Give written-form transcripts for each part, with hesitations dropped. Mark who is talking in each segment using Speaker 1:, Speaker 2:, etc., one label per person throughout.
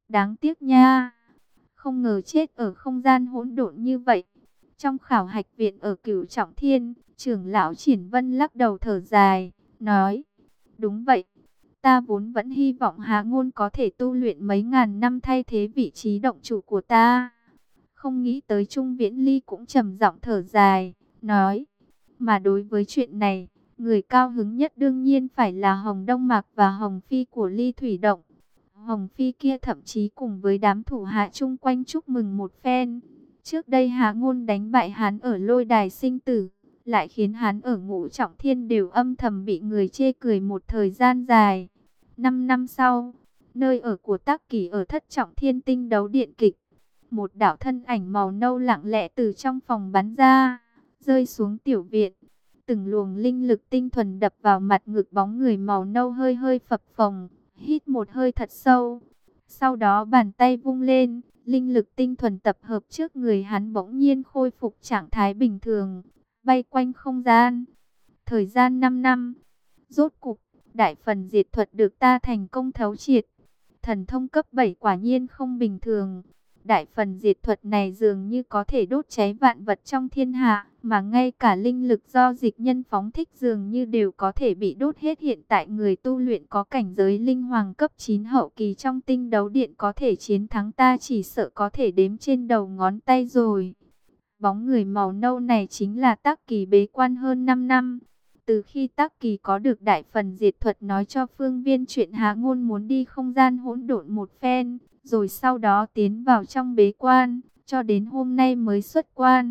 Speaker 1: Đáng tiếc nha, không ngờ chết ở không gian hỗn độn như vậy. Trong khảo hạch viện ở Cửu Trọng Thiên, trưởng lão Triển Vân lắc đầu thở dài, nói: đúng vậy, ta vốn vẫn hy vọng Hạ Ngôn có thể tu luyện mấy ngàn năm thay thế vị trí động chủ của ta. Không nghĩ tới Trung Viễn Ly cũng trầm giọng thở dài, nói: mà đối với chuyện này, người cao hứng nhất đương nhiên phải là Hồng Đông Mạc và Hồng Phi của Ly Thủy Động. Hồng Phi kia thậm chí cùng với đám thủ hạ chung quanh chúc mừng một phen. Trước đây Hạ Ngôn đánh bại hắn ở lôi đài sinh tử, lại khiến hắn ở Ngũ Trọng Thiên đều âm thầm bị người chê cười một thời gian dài. 5 năm sau, nơi ở của Tắc Kỳ ở Thất Trọng Thiên Tinh đấu điện kịch, một đạo thân ảnh màu nâu lặng lẽ từ trong phòng bắn ra, rơi xuống tiểu viện. Từng luồng linh lực tinh thuần đập vào mặt ngực bóng người màu nâu hơi hơi phập phồng, hít một hơi thật sâu. Sau đó bàn tay vung lên, linh lực tinh thuần tập hợp trước người hắn bỗng nhiên khôi phục trạng thái bình thường, bay quanh không gian. Thời gian 5 năm, rốt cục, đại phần diệt thuật được ta thành công thấu triệt. Thần thông cấp 7 quả nhiên không bình thường. Đại phần diệt thuật này dường như có thể đốt cháy vạn vật trong thiên hạ, mà ngay cả linh lực do dịch nhân phóng thích dường như đều có thể bị đốt hết. Hiện tại người tu luyện có cảnh giới linh hoàng cấp 9 hậu kỳ trong tinh đấu điện có thể chiến thắng ta chỉ sợ có thể đếm trên đầu ngón tay rồi. Bóng người màu nâu này chính là Tắc Kỳ bế quan hơn 5 năm. Từ khi Tắc Kỳ có được đại phần diệt thuật nói cho Phương Viên chuyện Hạ Ngôn muốn đi không gian hỗn độn một phen, rồi sau đó tiến vào trong bế quan, cho đến hôm nay mới xuất quan.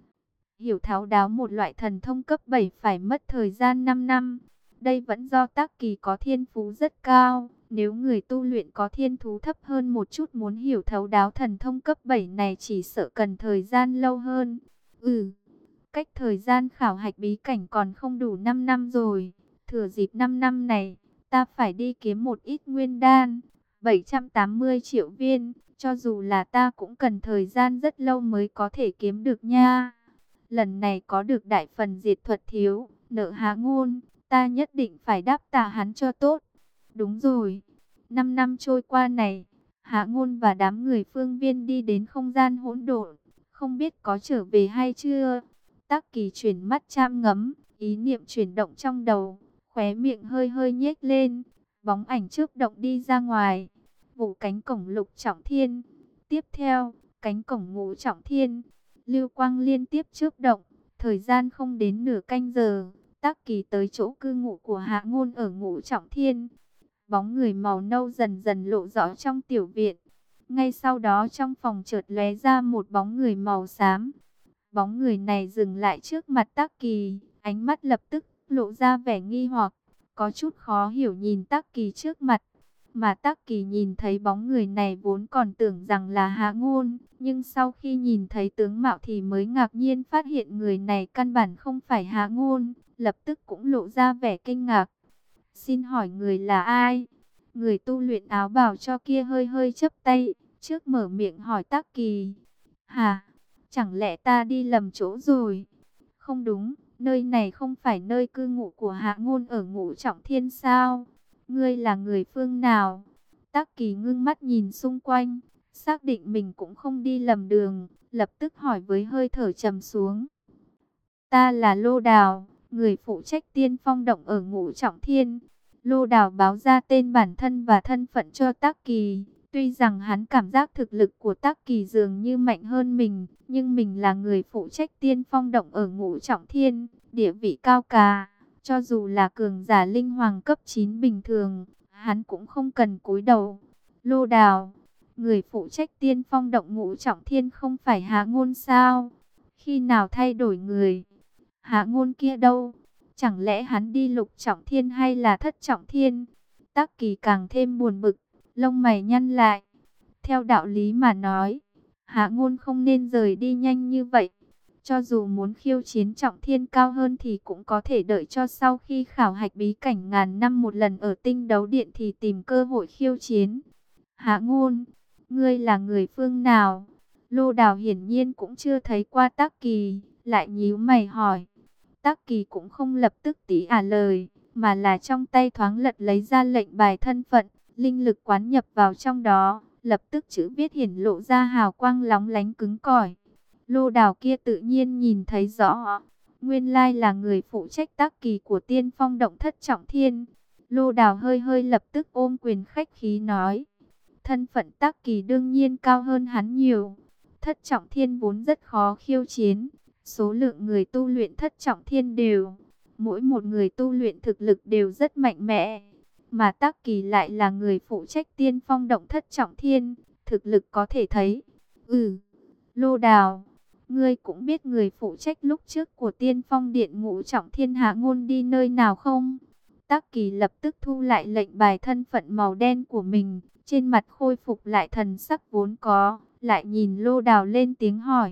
Speaker 1: Hiểu thấu đáo một loại thần thông cấp 7 phải mất thời gian 5 năm. Đây vẫn do Tắc Kỳ có thiên phú rất cao. Nếu người tu luyện có thiên phú thấp hơn một chút muốn hiểu thấu đáo thần thông cấp 7 này chỉ sợ cần thời gian lâu hơn. Cách thời gian khảo hạch bí cảnh còn không đủ 5 năm rồi. Thừa dịp 5 năm này, ta phải đi kiếm một ít nguyên đan, 780 triệu viên. Cho dù là ta cũng cần thời gian rất lâu mới có thể kiếm được nha. Lần này có được đại phần diệt thuật thiếu, nợ Hạ Ngôn, ta nhất định phải đáp tạ hắn cho tốt. Đúng rồi, 5 năm trôi qua này, Hạ Ngôn và đám người Phương Viên đi đến không gian hỗn độn, không biết có trở về hay chưa. Tắc Kỳ chuyển mắt chăm ngắm, ý niệm chuyển động trong đầu, khóe miệng hơi hơi nhếch lên, bóng ảnh chớp động đi ra ngoài, vụ cánh cổng Lục Trọng Thiên. Tiếp theo, cánh cổng Ngũ Trọng Thiên, lưu quang liên tiếp chớp động, thời gian không đến nửa canh giờ, Tắc Kỳ tới chỗ cư ngụ của Hạ Ngôn ở Ngũ Trọng Thiên. Bóng người màu nâu dần dần lộ rõ trong tiểu viện. Ngay sau đó trong phòng chợt lóe ra một bóng người màu xám. Bóng người này dừng lại trước mặt Tắc Kỳ, ánh mắt lập tức lộ ra vẻ nghi hoặc, có chút khó hiểu nhìn Tắc Kỳ trước mặt. Mà Tắc Kỳ nhìn thấy bóng người này vốn còn tưởng rằng là Hạ Ngôn, nhưng sau khi nhìn thấy tướng mạo thì mới ngạc nhiên phát hiện người này căn bản không phải Hạ Ngôn, lập tức cũng lộ ra vẻ kinh ngạc. Xin hỏi người là ai? Người tu luyện áo bào cho kia hơi hơi chắp tay, trước mở miệng hỏi Tắc Kỳ. Hả? Chẳng lẽ ta đi lầm chỗ rồi? Không đúng, nơi này không phải nơi cư ngụ của Hạ Ngôn ở Ngũ Trọng Thiên sao? Ngươi là người phương nào? Tắc Kỳ ngưng mắt nhìn xung quanh, xác định mình cũng không đi lầm đường, lập tức hỏi với hơi thở trầm xuống. Ta là Lô Đào, người phụ trách Tiên Phong Động ở Ngũ Trọng Thiên. Lô Đào báo ra tên bản thân và thân phận cho Tắc Kỳ. Tuy rằng hắn cảm giác thực lực của Tắc Kỳ dường như mạnh hơn mình, nhưng mình là người phụ trách Tiên Phong Động ở Ngũ Trọng Thiên, địa vị cao cả. Cho dù là cường giả linh hoàng cấp 9 bình thường, hắn cũng không cần cúi đầu. Lô Đào, người phụ trách Tiên Phong Động Ngũ Trọng Thiên không phải Hạ Ngôn sao? Khi nào thay đổi người? Hạ Ngôn kia đâu? Chẳng lẽ hắn đi Lục Trọng Thiên hay là Thất Trọng Thiên? Tắc Kỳ càng thêm buồn bực, lông mày nhăn lại. Theo đạo lý mà nói, Hạ Ngôn không nên rời đi nhanh như vậy. Cho dù muốn khiêu chiến trọng thiên cao hơn thì cũng có thể đợi cho sau khi khảo hạch bí cảnh ngàn năm một lần ở tinh đấu điện thì tìm cơ hội khiêu chiến. Hạ Ngôn, ngươi là người phương nào? Lô Đào hiển nhiên cũng chưa thấy qua Tắc Kỳ, lại nhíu mày hỏi. Tắc Kỳ cũng không lập tức lời, mà là trong tay thoáng lật lấy ra lệnh bài thân phận, linh lực quán nhập vào trong đó, lập tức chữ viết hiển lộ ra hào quang lóng lánh cứng cỏi. Lô Đào kia tự nhiên nhìn thấy rõ, nguyên lai là người phụ trách tác kỳ của Tiên Phong Động Thất Trọng Thiên. Lô Đào hơi hơi lập tức ôm quyền khách khí nói, thân phận tác kỳ đương nhiên cao hơn hắn nhiều. Thất Trọng Thiên vốn rất khó khiêu chiến, số lượng người tu luyện Thất Trọng Thiên đều, mỗi một người tu luyện thực lực đều rất mạnh mẽ. Mà tác kỳ lại là người phụ trách Tiên Phong Động Thất Trọng Thiên, thực lực có thể thấy. Lô Đào, ngươi cũng biết người phụ trách lúc trước của Tiên Phong Điện Ngũ Trọng Thiên Hạ Ngôn đi nơi nào không? Tác Kỳ lập tức thu lại lệnh bài thân phận màu đen của mình, trên mặt khôi phục lại thần sắc vốn có, lại nhìn Lô Đào lên tiếng hỏi.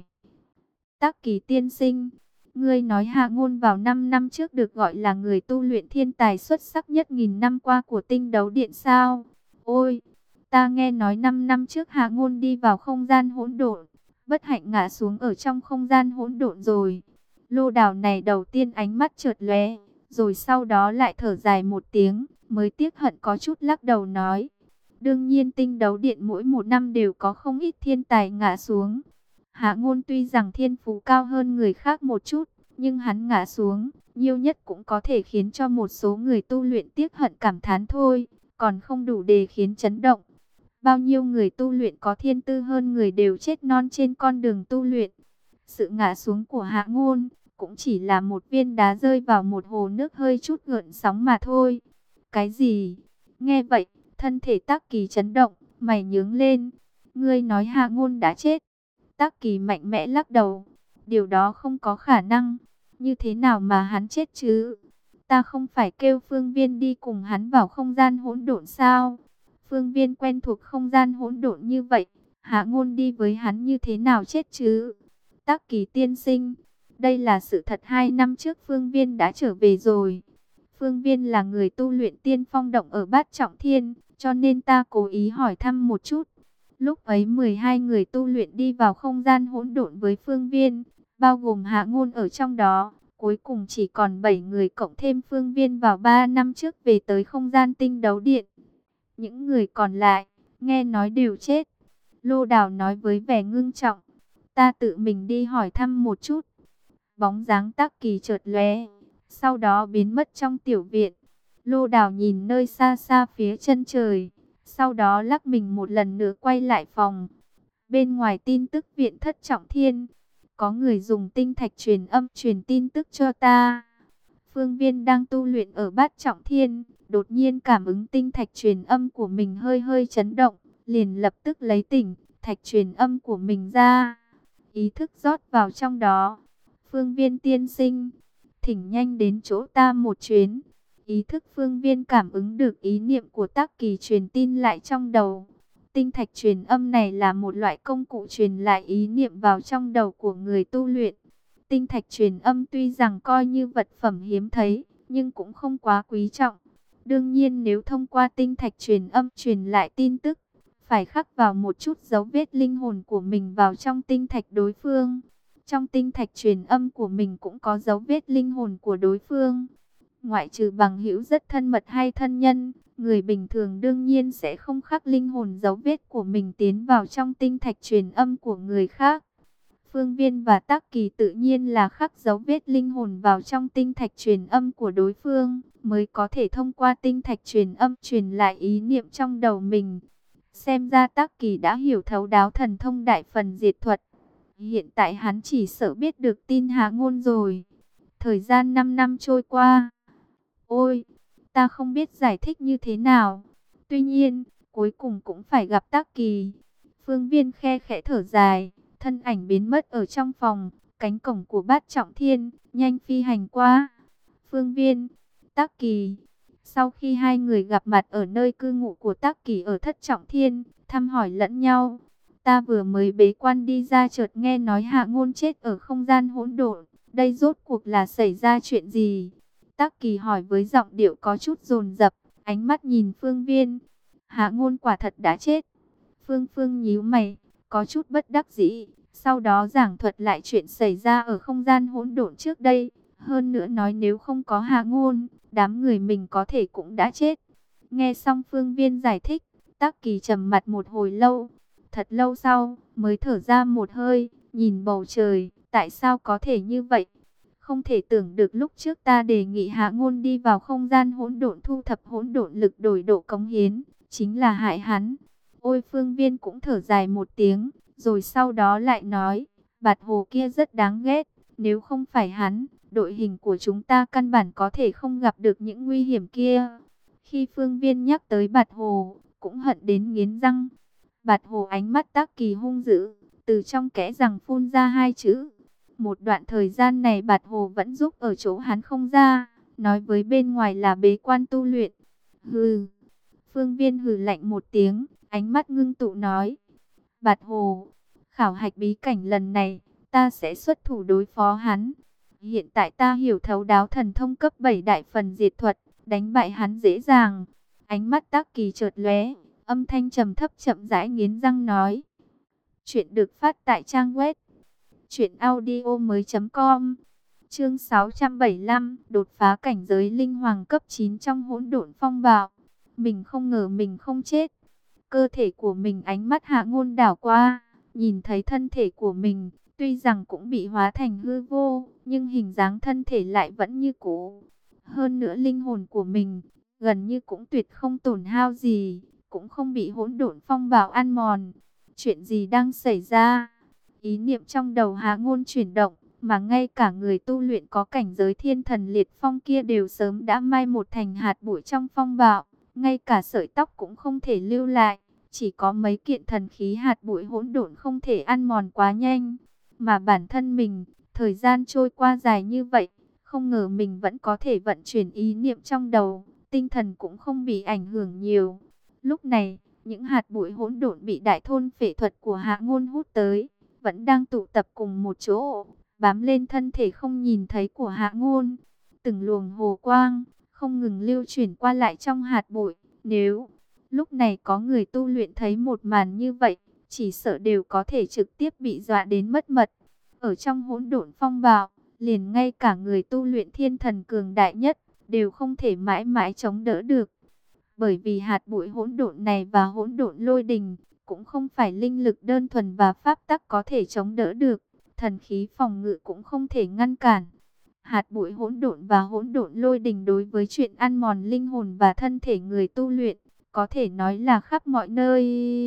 Speaker 1: Tác Kỳ tiên sinh, ngươi nói Hạ Ngôn vào 5 năm trước được gọi là người tu luyện thiên tài xuất sắc nhất nghìn năm qua của Tinh Đấu Điện sao? Ôi, ta nghe nói 5 năm trước Hạ Ngôn đi vào không gian hỗn độn, bất hạnh ngã xuống ở trong không gian hỗn độn rồi. Lô Đào này đầu tiên ánh mắt chợt lóe, rồi sau đó lại thở dài một tiếng, mới tiếc hận có chút lắc đầu nói. Đương nhiên Tinh Đấu Điện mỗi một năm đều có không ít thiên tài ngã xuống. Hạ Ngôn tuy rằng thiên phú cao hơn người khác một chút, nhưng hắn ngã xuống, nhiều nhất cũng có thể khiến cho một số người tu luyện tiếc hận cảm thán thôi, còn không đủ để khiến chấn động. Bao nhiêu người tu luyện có thiên tư hơn người đều chết non trên con đường tu luyện. Sự ngã xuống của Hạ Ngôn cũng chỉ là một viên đá rơi vào một hồ nước hơi chút gợn sóng mà thôi. Cái gì? Nghe vậy, thân thể Tác Kỳ chấn động, mày nhướng lên. Ngươi nói Hạ Ngôn đã chết? Tác Kỳ mạnh mẽ lắc đầu. Điều đó không có khả năng. Như thế nào mà hắn chết chứ? Ta không phải kêu Phương Viên đi cùng hắn vào không gian hỗn độn sao? Phương Viên quen thuộc không gian hỗn độn như vậy, Hạ Ngôn đi với hắn như thế nào chết chứ? Tác Kỳ tiên sinh, đây là sự thật 2 năm trước Phương Viên đã trở về rồi. Phương Viên là người tu luyện Tiên Phong Động ở Bát Trọng Thiên, cho nên ta cố ý hỏi thăm một chút. Lúc ấy 12 người tu luyện đi vào không gian hỗn độn với Phương Viên, bao gồm Hạ Ngôn ở trong đó. Cuối cùng chỉ còn 7 người cộng thêm Phương Viên vào 3 năm trước về tới không gian Tinh Đấu Điện. Những người còn lại, nghe nói đều chết. Lô Đào nói với vẻ ngưng trọng. Ta tự mình đi hỏi thăm một chút. Bóng dáng Tác Kỳ chợt lóe, sau đó biến mất trong tiểu viện. Lô Đào nhìn nơi xa xa phía chân trời, sau đó lắc mình một lần nữa quay lại phòng. Bên ngoài tin tức viện Thất Trọng Thiên, có người dùng tinh thạch truyền âm truyền tin tức cho ta. Phương Viên đang tu luyện ở Bát Trọng Thiên, đột nhiên cảm ứng tinh thạch truyền âm của mình hơi hơi chấn động, liền lập tức lấy tinh thạch truyền âm của mình ra, ý thức rót vào trong đó. Phương Viên tiên sinh, thỉnh nhanh đến chỗ ta một chuyến. Ý thức Phương Viên cảm ứng được ý niệm của Tác Kỳ truyền tin lại trong đầu. Tinh thạch truyền âm này là một loại công cụ truyền lại ý niệm vào trong đầu của người tu luyện. Tinh thạch truyền âm tuy rằng coi như vật phẩm hiếm thấy, nhưng cũng không quá quý trọng. Đương nhiên nếu thông qua tinh thạch truyền âm truyền lại tin tức, phải khắc vào một chút dấu vết linh hồn của mình vào trong tinh thạch đối phương. Trong tinh thạch truyền âm của mình cũng có dấu vết linh hồn của đối phương. Ngoại trừ bằng hữu rất thân mật hay thân nhân, người bình thường đương nhiên sẽ không khắc linh hồn dấu vết của mình tiến vào trong tinh thạch truyền âm của người khác. Phương Viên và Tác Kỳ tự nhiên là khắc dấu vết linh hồn vào trong tinh thạch truyền âm của đối phương, mới có thể thông qua tinh thạch truyền âm truyền lại ý niệm trong đầu mình. Xem ra Tác Kỳ đã hiểu thấu đáo thần thông đại phần diệt thuật. Hiện tại hắn chỉ sợ biết được tin Hạ Ngôn rồi. Thời gian 5 năm trôi qua. Ôi, ta không biết giải thích như thế nào. Tuy nhiên, cuối cùng cũng phải gặp Tác Kỳ. Phương Viên khe khẽ thở dài, thân ảnh biến mất ở trong phòng, cánh cổng của Bát Trọng Thiên, nhanh phi hành qua. Phương Viên, Tác Kỳ. Sau khi hai người gặp mặt ở nơi cư ngụ của Tác Kỳ ở Thất Trọng Thiên, thăm hỏi lẫn nhau. Ta vừa mới bế quan đi ra chợt nghe nói Hạ Ngôn chết ở không gian hỗn độn. Đây rốt cuộc là xảy ra chuyện gì? Tác Kỳ hỏi với giọng điệu có chút dồn dập, ánh mắt nhìn Phương Viên. Hạ Ngôn quả thật đã chết. Phương nhíu mày, có chút bất đắc dĩ. Sau đó giảng thuật lại chuyện xảy ra ở không gian hỗn độn trước đây. Hơn nữa nói nếu không có Hạ Ngôn, đám người mình có thể cũng đã chết. Nghe xong Phương Viên giải thích, Tắc Kỳ trầm mặt một hồi lâu, thật lâu sau mới thở ra một hơi, nhìn bầu trời, tại sao có thể như vậy? Không thể tưởng được lúc trước ta đề nghị Hạ Ngôn đi vào không gian hỗn độn thu thập hỗn độn lực đổi độ cống hiến, chính là hại hắn. Ôi Phương Viên cũng thở dài một tiếng, rồi sau đó lại nói, Bạt Hồ kia rất đáng ghét, nếu không phải hắn, đội hình của chúng ta căn bản có thể không gặp được những nguy hiểm kia. Khi Phương Viên nhắc tới Bạt Hồ, cũng hận đến nghiến răng. Bạt Hồ ánh mắt Tắc Kỳ hung dữ, từ trong kẽ răng phun ra hai chữ. Một đoạn thời gian này Bạt Hồ vẫn giúp ở chỗ hắn không ra, nói với bên ngoài là bế quan tu luyện. Hừ. Phương Viên hừ lạnh một tiếng, ánh mắt ngưng tụ nói. Bạt Hồ, khảo hạch bí cảnh lần này, ta sẽ xuất thủ đối phó hắn. Hiện tại ta hiểu thấu đáo thần thông cấp 7 đại phần diệt thuật, đánh bại hắn dễ dàng. Ánh mắt Tắc Kỳ chợt lóe, âm thanh trầm thấp chậm rãi nghiến răng nói. Chuyện được phát tại trang web truyệnaudiomoi.com. Chương 675, đột phá cảnh giới linh hoàng cấp 9 trong hỗn độn phong bạo. Mình không ngờ mình không chết. Cơ thể của mình, ánh mắt Hạ Ngôn đảo qua, nhìn thấy thân thể của mình, tuy rằng cũng bị hóa thành hư vô, nhưng hình dáng thân thể lại vẫn như cũ. Hơn nữa linh hồn của mình gần như cũng tuyệt không tổn hao gì, cũng không bị hỗn độn phong bạo ăn mòn. Chuyện gì đang xảy ra? Ý niệm trong đầu Hạ Ngôn chuyển động, mà ngay cả người tu luyện có cảnh giới thiên thần liệt phong kia đều sớm đã mai một thành hạt bụi trong phong bạo, ngay cả sợi tóc cũng không thể lưu lại, chỉ có mấy kiện thần khí hạt bụi hỗn độn không thể ăn mòn quá nhanh. Mà bản thân mình, thời gian trôi qua dài như vậy, không ngờ mình vẫn có thể vận chuyển ý niệm trong đầu, tinh thần cũng không bị ảnh hưởng nhiều. Lúc này, những hạt bụi hỗn độn bị đại thôn phệ thuật của Hạ Ngôn hút tới, vẫn đang tụ tập cùng một chỗ, bám lên thân thể không nhìn thấy của Hạ Ngôn. Từng luồng hồ quang không ngừng lưu chuyển qua lại trong hạt bụi. Nếu lúc này có người tu luyện thấy một màn như vậy, chỉ sợ đều có thể trực tiếp bị dọa đến mất mật. Ở trong hỗn độn phong bạo, liền ngay cả người tu luyện thiên thần cường đại nhất đều không thể mãi mãi chống đỡ được. Bởi vì hạt bụi hỗn độn này và hỗn độn lôi đình cũng không phải linh lực đơn thuần và pháp tắc có thể chống đỡ được, thần khí phòng ngự cũng không thể ngăn cản. Hạt bụi hỗn độn và hỗn độn lôi đình đối với chuyện ăn mòn linh hồn và thân thể người tu luyện, có thể nói là khắp mọi nơi.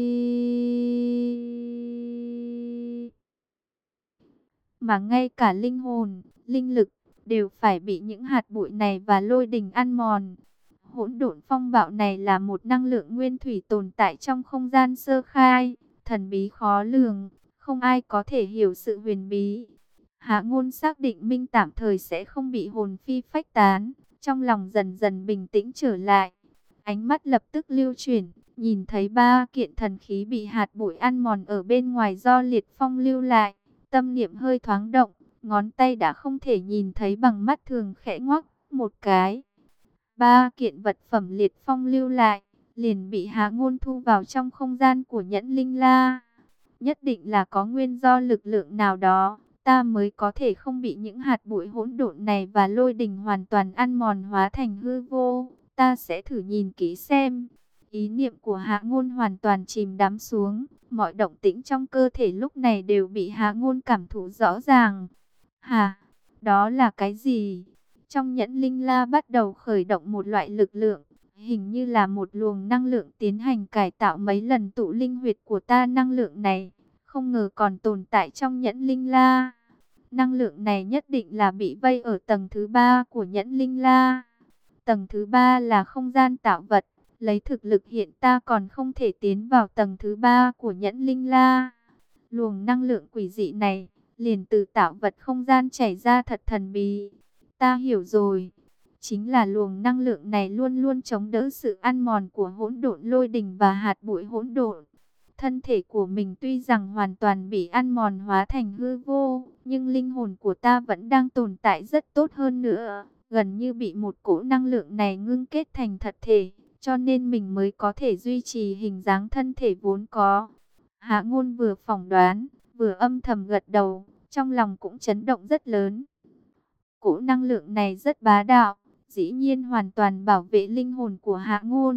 Speaker 1: Mà ngay cả linh hồn, linh lực đều phải bị những hạt bụi này và lôi đình ăn mòn. Hỗn độn phong bạo này là một năng lượng nguyên thủy tồn tại trong không gian sơ khai, thần bí khó lường, không ai có thể hiểu sự huyền bí. Hạ Ngôn xác định Minh tạm thời sẽ không bị hồn phi phách tán, trong lòng dần dần bình tĩnh trở lại. Ánh mắt lập tức lưu chuyển, nhìn thấy 3 kiện thần khí bị hạt bụi ăn mòn ở bên ngoài do liệt phong lưu lại. Tâm niệm hơi thoáng động, ngón tay đã không thể nhìn thấy bằng mắt thường, khẽ ngoắc một cái. 3 kiện vật phẩm liệt phong lưu lại, liền bị Hạ Ngôn thu vào trong không gian của Nhẫn Linh La. Nhất định là có nguyên do lực lượng nào đó, ta mới có thể không bị những hạt bụi hỗn độn này và lôi đình hoàn toàn ăn mòn hóa thành hư vô. Ta sẽ thử nhìn kỹ xem. Ý niệm của Hạ Ngôn hoàn toàn chìm đắm xuống, mọi động tĩnh trong cơ thể lúc này đều bị Hạ Ngôn cảm thụ rõ ràng. Hà, đó là cái gì? Trong Nhẫn Linh La bắt đầu khởi động một loại lực lượng, hình như là một luồng năng lượng tiến hành cải tạo mấy lần tụ linh huyệt của ta. Năng lượng này không ngờ còn tồn tại trong Nhẫn Linh La. Năng lượng này nhất định là bị vây ở tầng thứ 3 của Nhẫn Linh La. Tầng thứ 3 là không gian tạo vật, lấy thực lực hiện ta còn không thể tiến vào tầng thứ 3 của Nhẫn Linh La. Luồng năng lượng quỷ dị này liền từ tạo vật không gian chảy ra, thật thần bí. Ta hiểu rồi, chính là luồng năng lượng này luôn luôn chống đỡ sự ăn mòn của hỗn độn lôi đình và hạt bụi hỗn độn. Thân thể của mình tuy rằng hoàn toàn bị ăn mòn hóa thành hư vô, nhưng linh hồn của ta vẫn đang tồn tại rất tốt hơn nữa, gần như bị một cỗ năng lượng này ngưng kết thành thật thể, cho nên mình mới có thể duy trì hình dáng thân thể vốn có. Hạ Ngôn vừa phỏng đoán, vừa âm thầm gật đầu, trong lòng cũng chấn động rất lớn. Cỗ năng lượng này rất bá đạo, dĩ nhiên hoàn toàn bảo vệ linh hồn của Hạ Ngôn,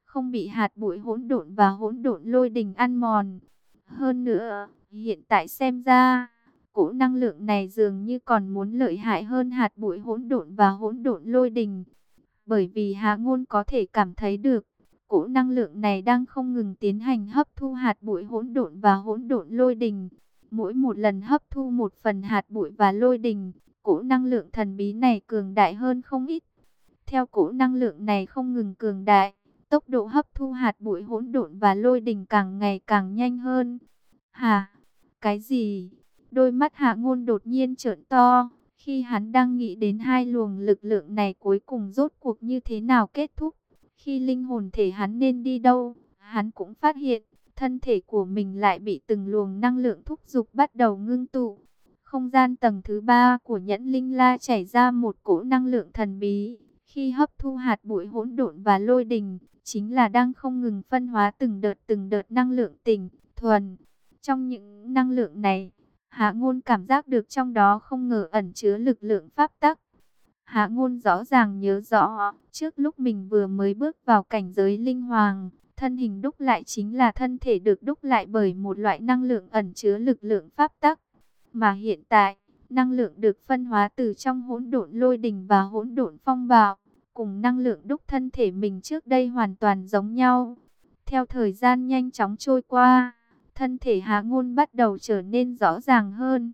Speaker 1: không bị hạt bụi hỗn độn và hỗn độn lôi đình ăn mòn. Hơn nữa, hiện tại xem ra, cỗ năng lượng này dường như còn muốn lợi hại hơn hạt bụi hỗn độn và hỗn độn lôi đình. Bởi vì Hạ Ngôn có thể cảm thấy được, cỗ năng lượng này đang không ngừng tiến hành hấp thu hạt bụi hỗn độn và hỗn độn lôi đình. Mỗi một lần hấp thu một phần hạt bụi và lôi đình, cỗ năng lượng thần bí này cường đại hơn không ít. Theo cỗ năng lượng này không ngừng cường đại, tốc độ hấp thu hạt bụi hỗn độn và lôi đình càng ngày càng nhanh hơn. Hả? Cái gì? Đôi mắt Hạ Ngôn đột nhiên trợn to, khi hắn đang nghĩ đến hai luồng lực lượng này cuối cùng rốt cuộc như thế nào kết thúc. Khi linh hồn thể hắn nên đi đâu, hắn cũng phát hiện, thân thể của mình lại bị từng luồng năng lượng thúc giục bắt đầu ngưng tụ. Không gian tầng thứ 3 của Nhẫn Linh La chảy ra một cỗ năng lượng thần bí. Khi hấp thu hạt bụi hỗn độn và lôi đình, chính là đang không ngừng phân hóa từng đợt năng lượng tỉnh, thuần. Trong những năng lượng này, Hạ Ngôn cảm giác được trong đó không ngờ ẩn chứa lực lượng pháp tắc. Hạ Ngôn rõ ràng nhớ rõ, trước lúc mình vừa mới bước vào cảnh giới linh hoàng, thân hình đúc lại chính là thân thể được đúc lại bởi một loại năng lượng ẩn chứa lực lượng pháp tắc. Mà hiện tại, năng lượng được phân hóa từ trong hỗn độn lôi đình và hỗn độn phong bạo, cùng năng lượng đúc thân thể mình trước đây hoàn toàn giống nhau. Theo thời gian nhanh chóng trôi qua, thân thể Hạ Ngôn bắt đầu trở nên rõ ràng hơn.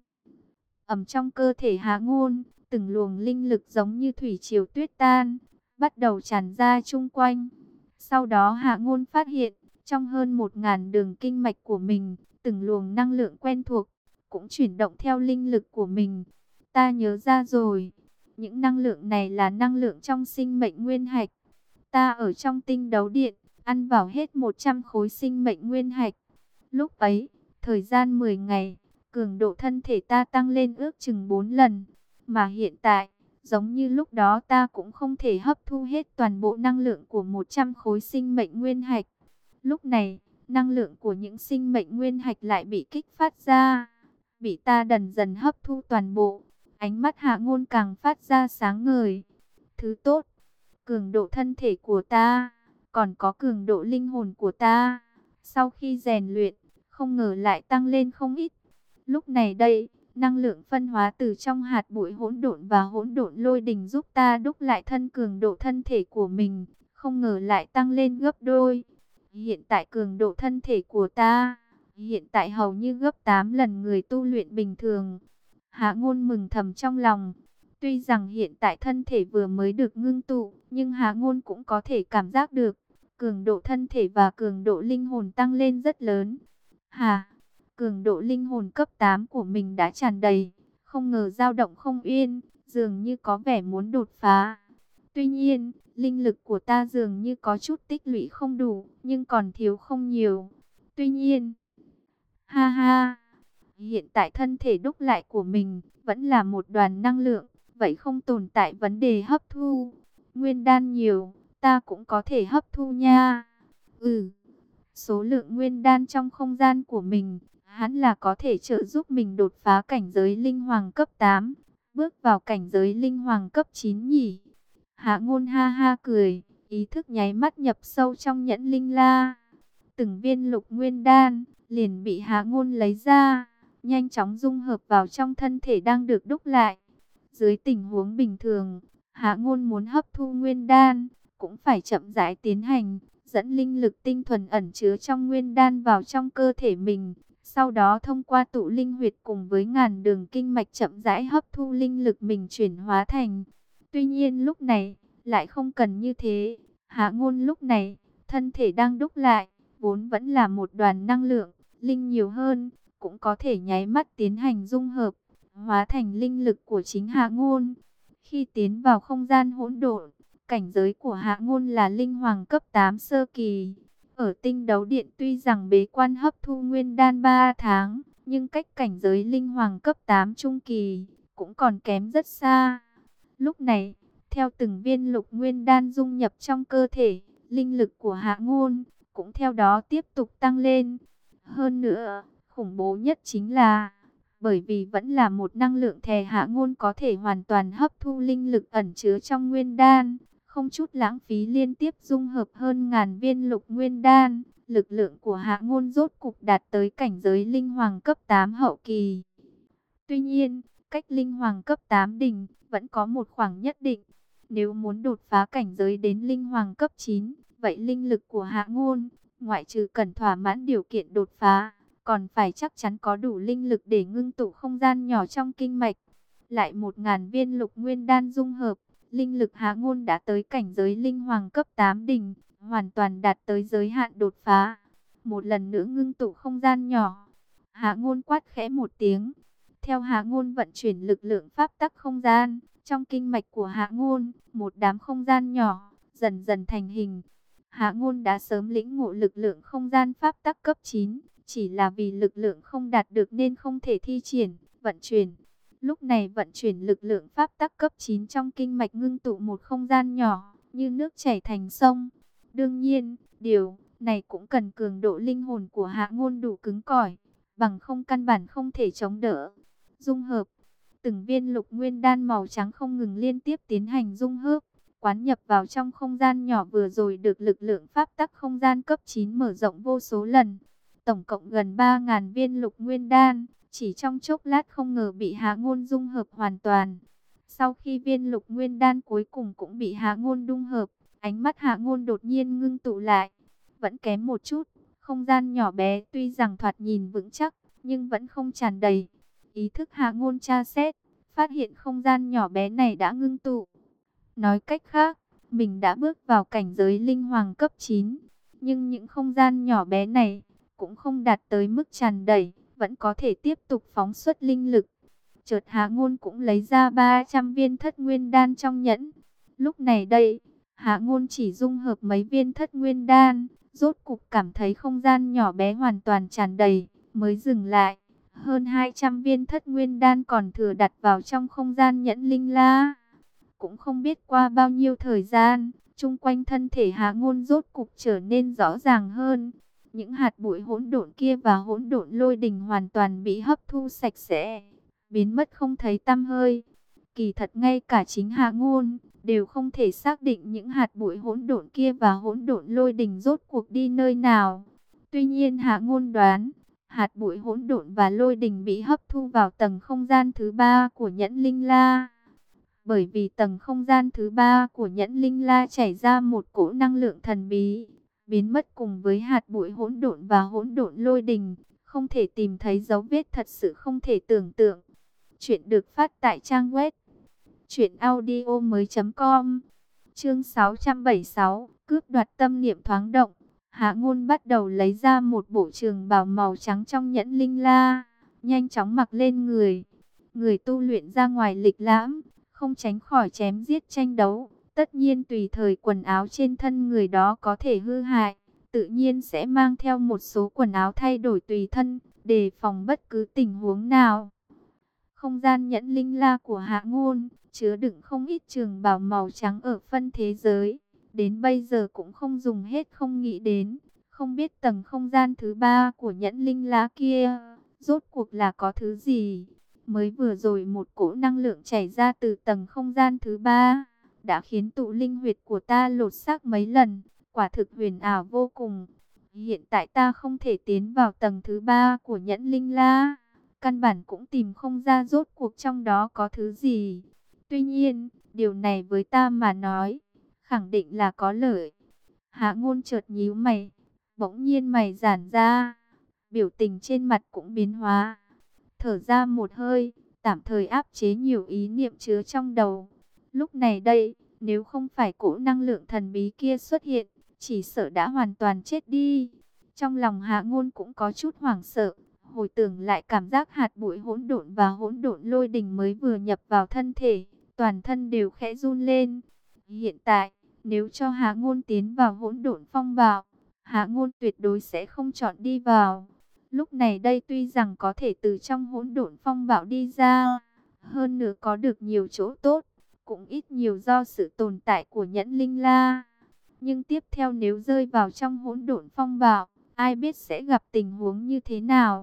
Speaker 1: Trong cơ thể Hạ Ngôn, từng luồng linh lực giống như thủy triều tuyết tan, bắt đầu tràn ra chung quanh. Sau đó Hạ Ngôn phát hiện, trong hơn 1000 đường kinh mạch của mình, từng luồng năng lượng quen thuộc cũng chuyển động theo linh lực của mình. Ta nhớ ra rồi, những năng lượng này là năng lượng trong sinh mệnh nguyên hạch. Ta ở trong tinh đấu điện, ăn vào hết 100 khối sinh mệnh nguyên hạch. Lúc ấy, thời gian 10 ngày, cường độ thân thể ta tăng lên ước chừng 4 lần. Mà hiện tại, giống như lúc đó ta cũng không thể hấp thu hết toàn bộ năng lượng của 100 khối sinh mệnh nguyên hạch. Lúc này, năng lượng của những sinh mệnh nguyên hạch lại bị kích phát ra, bị ta dần dần hấp thu toàn bộ. Ánh mắt Hạ Ngôn càng phát ra sáng ngời. Thứ tốt, cường độ thân thể của ta, còn có cường độ linh hồn của ta, sau khi rèn luyện, không ngờ lại tăng lên không ít. Lúc này đây, năng lượng phân hóa từ trong hạt bụi hỗn độn và hỗn độn lôi đình giúp ta đúc lại cường độ thân thể của mình, không ngờ lại tăng lên gấp đôi. Hiện tại cường độ thân thể của ta, hiện tại hầu như gấp 8 lần người tu luyện bình thường. Hạ Ngôn mừng thầm trong lòng. Tuy rằng hiện tại thân thể vừa mới được ngưng tụ, nhưng Hạ Ngôn cũng có thể cảm giác được, cường độ thân thể và cường độ linh hồn tăng lên rất lớn. Cường độ linh hồn cấp 8 của mình đã tràn đầy, không ngờ dao động không yên, dường như có vẻ muốn đột phá. Tuy nhiên, linh lực của ta dường như có chút tích lũy không đủ, nhưng còn thiếu không nhiều. Tuy nhiên, hiện tại thân thể đúc lại của mình vẫn là một đoàn năng lượng, vậy không tồn tại vấn đề hấp thu. Nguyên đan nhiều, ta cũng có thể hấp thu nha. Số lượng nguyên đan trong không gian của mình, hắn là có thể trợ giúp mình đột phá cảnh giới linh hoàng cấp 8, bước vào cảnh giới linh hoàng cấp 9 nhỉ. Hạ Ngôn ha ha cười, ý thức nháy mắt nhập sâu trong nhẫn linh la. Từng viên lục nguyên đan liền bị Hạ Ngôn lấy ra, nhanh chóng dung hợp vào trong thân thể đang được đúc lại. Dưới tình huống bình thường, Hạ Ngôn muốn hấp thu nguyên đan, cũng phải chậm rãi tiến hành, dẫn linh lực tinh thuần ẩn chứa trong nguyên đan vào trong cơ thể mình. Sau đó thông qua tụ linh huyệt cùng với ngàn đường kinh mạch chậm rãi hấp thu linh lực mình chuyển hóa thành. Tuy nhiên lúc này, lại không cần như thế. Hạ Ngôn lúc này, thân thể đang đúc lại, vốn vẫn là một đoàn năng lượng, linh nhiều hơn, cũng có thể nháy mắt tiến hành dung hợp, hóa thành linh lực của chính Hạ Ngôn. Khi tiến vào không gian hỗn độn, cảnh giới của Hạ Ngôn là linh hoàng cấp 8 sơ kỳ. Ở tinh đấu điện tuy rằng bế quan hấp thu nguyên đan 3 tháng, nhưng cách cảnh giới linh hoàng cấp 8 trung kỳ cũng còn kém rất xa. Lúc này, theo từng viên lục nguyên đan dung nhập trong cơ thể, linh lực của Hạ Ngôn cũng theo đó tiếp tục tăng lên. Hơn nữa, khủng bố nhất chính là, bởi vì vẫn là một năng lượng thể, Hạ Ngôn có thể hoàn toàn hấp thu linh lực ẩn chứa trong nguyên đan, không chút lãng phí liên tiếp dung hợp hơn ngàn viên lục nguyên đan. Lực lượng của Hạ Ngôn rốt cục đạt tới cảnh giới linh hoàng cấp 8 hậu kỳ. Tuy nhiên, cách linh hoàng cấp 8 đỉnh vẫn có một khoảng nhất định. Nếu muốn đột phá cảnh giới đến linh hoàng cấp 9, vậy linh lực của Hạ Ngôn, ngoại trừ cần thỏa mãn điều kiện đột phá, còn phải chắc chắn có đủ linh lực để ngưng tụ không gian nhỏ trong kinh mạch. Lại 1000 viên lục nguyên đan dung hợp, linh lực Hạ Ngôn đã tới cảnh giới linh hoàng cấp 8 đỉnh, hoàn toàn đạt tới giới hạn đột phá. Một lần nữa ngưng tụ không gian nhỏ, Hạ Ngôn quát khẽ một tiếng. Theo Hạ Ngôn vận chuyển lực lượng pháp tắc không gian, trong kinh mạch của Hạ Ngôn, một đám không gian nhỏ dần dần thành hình. Hạ Ngôn đã sớm lĩnh ngộ lực lượng không gian pháp tắc cấp 9, chỉ là vì lực lượng không đạt được nên không thể thi triển, vận chuyển. Lúc này vận chuyển lực lượng pháp tắc cấp 9 trong kinh mạch ngưng tụ một không gian nhỏ, như nước chảy thành sông. Đương nhiên, điều này cũng cần cường độ linh hồn của Hạ Ngôn đủ cứng cỏi, bằng không căn bản không thể chống đỡ. Dung hợp, từng viên lục nguyên đan màu trắng không ngừng liên tiếp tiến hành dung hợp, quán nhập vào trong không gian nhỏ vừa rồi được lực lượng pháp tắc không gian cấp 9 mở rộng vô số lần. Tổng cộng gần 3000 viên lục nguyên đan, chỉ trong chốc lát không ngờ bị Hạ Ngôn dung hợp hoàn toàn. Sau khi viên lục nguyên đan cuối cùng cũng bị Hạ Ngôn dung hợp, ánh mắt Hạ Ngôn đột nhiên ngưng tụ lại. Vẫn kém một chút, không gian nhỏ bé tuy rằng thoạt nhìn vững chắc, nhưng vẫn không tràn đầy. Ý thức Hạ Ngôn tra xét, phát hiện không gian nhỏ bé này đã ngưng tụ. Nói cách khác, mình đã bước vào cảnh giới linh hoàng cấp 9. Nhưng những không gian nhỏ bé này cũng không đạt tới mức tràn đầy, vẫn có thể tiếp tục phóng xuất linh lực. Chợt Hạ Ngôn cũng lấy ra 300 viên thất nguyên đan trong nhẫn. Lúc này đây, Hạ Ngôn chỉ dung hợp mấy viên thất nguyên đan, rốt cục cảm thấy không gian nhỏ bé hoàn toàn tràn đầy, mới dừng lại. Hơn 200 viên thất nguyên đan còn thừa đặt vào trong không gian nhẫn linh la. Cũng không biết qua bao nhiêu thời gian, chung quanh thân thể Hạ Ngôn rốt cục trở nên rõ ràng hơn. Những hạt bụi hỗn độn kia và hỗn độn lôi đình hoàn toàn bị hấp thu sạch sẽ, biến mất không thấy tăm hơi. Kỳ thật ngay cả chính Hạ Ngôn đều không thể xác định những hạt bụi hỗn độn kia và hỗn độn lôi đình rốt cuộc đi nơi nào. Tuy nhiên Hạ Ngôn đoán, hạt bụi hỗn độn và lôi đình bị hấp thu vào tầng không gian thứ 3 của nhẫn linh la. Bởi vì tầng không gian thứ 3 của nhẫn linh la chảy ra một cỗ năng lượng thần bí, biến mất cùng với hạt bụi hỗn độn và hỗn độn lôi đình, không thể tìm thấy dấu vết, thật sự không thể tưởng tượng. Chuyện được phát tại trang web truyệnaudiomoi.com. Chương 676, cướp đoạt tâm niệm thoáng động. Hạ Ngôn bắt đầu lấy ra một bộ trường bào màu trắng trong nhẫn linh la, nhanh chóng mặc lên người. Người tu luyện ra ngoài lịch lãm, không tránh khỏi chém giết tranh đấu. Tất nhiên tùy thời quần áo trên thân người đó có thể hư hại, tự nhiên sẽ mang theo một số quần áo thay đổi tùy thân, đề phòng bất cứ tình huống nào. Không gian nhẫn linh la của Hạ Ngôn chứa đựng không ít trường bào màu trắng ở phân thế giới. Đến bây giờ cũng không dùng hết, không nghĩ đến. Không biết tầng không gian thứ 3 của nhẫn linh lá kia rốt cuộc là có thứ gì. Mới vừa rồi một cỗ năng lượng chảy ra từ tầng không gian thứ 3 đã khiến tụ linh huyệt của ta lột xác mấy lần. Quả thực huyền ảo vô cùng. Hiện tại ta không thể tiến vào tầng thứ 3 của nhẫn linh la. Căn bản cũng tìm không ra rốt cuộc trong đó có thứ gì. Tuy nhiên, điều này với ta mà nói, khẳng định là có lợi. Hạ Ngôn chợt nhíu mày, bỗng nhiên mày giãn ra, biểu tình trên mặt cũng biến hóa. Thở ra một hơi, tạm thời áp chế nhiều ý niệm chứa trong đầu. Lúc này đây, nếu không phải cỗ năng lượng thần bí kia xuất hiện, chỉ sợ đã hoàn toàn chết đi. Trong lòng Hạ Ngôn cũng có chút hoảng sợ, hồi tưởng lại cảm giác hạt bụi hỗn độn và hỗn độn lôi đình mới vừa nhập vào thân thể, toàn thân đều khẽ run lên. Hiện tại, nếu cho Hạ Ngôn tiến vào hỗn độn phong bạo, Hạ Ngôn tuyệt đối sẽ không chọn đi vào. Lúc này đây tuy rằng có thể từ trong hỗn độn phong bạo đi ra, hơn nữa có được nhiều chỗ tốt, cũng ít nhiều do sự tồn tại của nhẫn linh la. Nhưng tiếp theo nếu rơi vào trong hỗn độn phong bạo, ai biết sẽ gặp tình huống như thế nào.